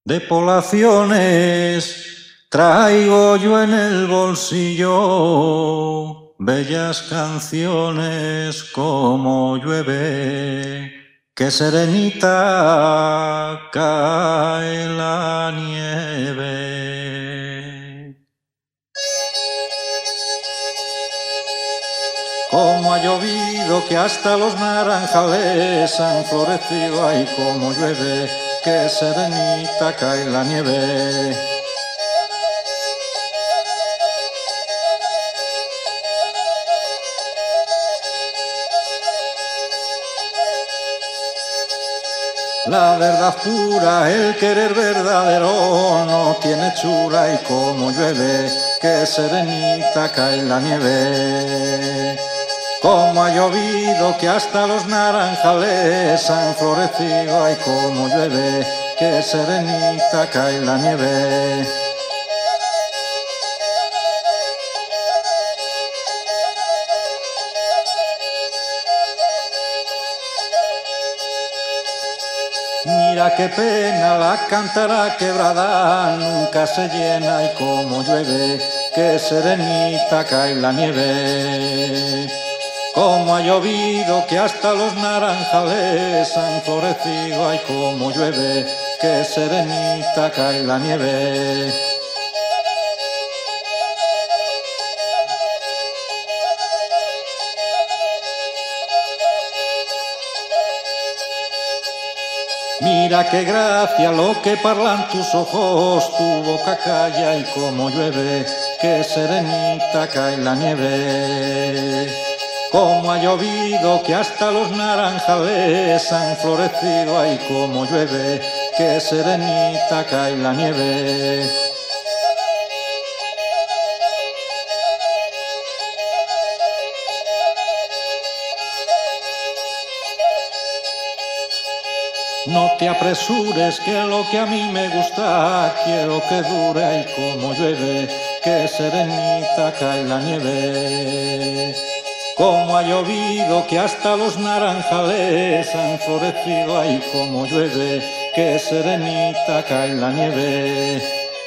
De poblaciones traigo yo en el bolsillo bellas canciones como llueve, que serenita cae la nieve. Como ha llovido que hasta los naranjales han florecido, ay como llueve, que serenita cae la nieve. La verdad pura, el querer verdadero no tiene hechura, y como llueve, que serenita cae la nieve. Como ha llovido que hasta los naranjales han florecido, ay como llueve, que serenita cae la nieve. Mira qué pena, la cántara quebrada nunca se llena, y como llueve, que serenita cae la nieve. Como ha llovido que hasta los naranjales han florecido, ay como llueve, que serenita cae la nieve. Mira qué gracia lo que parlan tus ojos, tu boca calla, y como llueve, que serenita cae la nieve. Como ha llovido que hasta los naranjales han florecido, ay como llueve, que serenita cae la nieve. No te apresures, que lo que a mí me gusta quiero que dure, ay como llueve, que serenita cae la nieve. Como ha llovido que hasta los naranjales han florecido, ay como llueve, que serenita cae la nieve.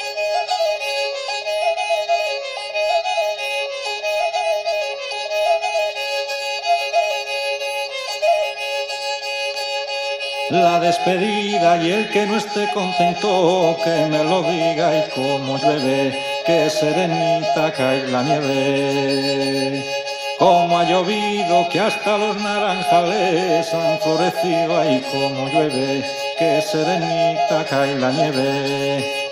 La despedida, y el que no esté contento que me lo diga, y como llueve, que serenita cae la nieve. Como ha llovido que hasta los naranjales han florecido, ay como llueve, que serenita cae la nieve.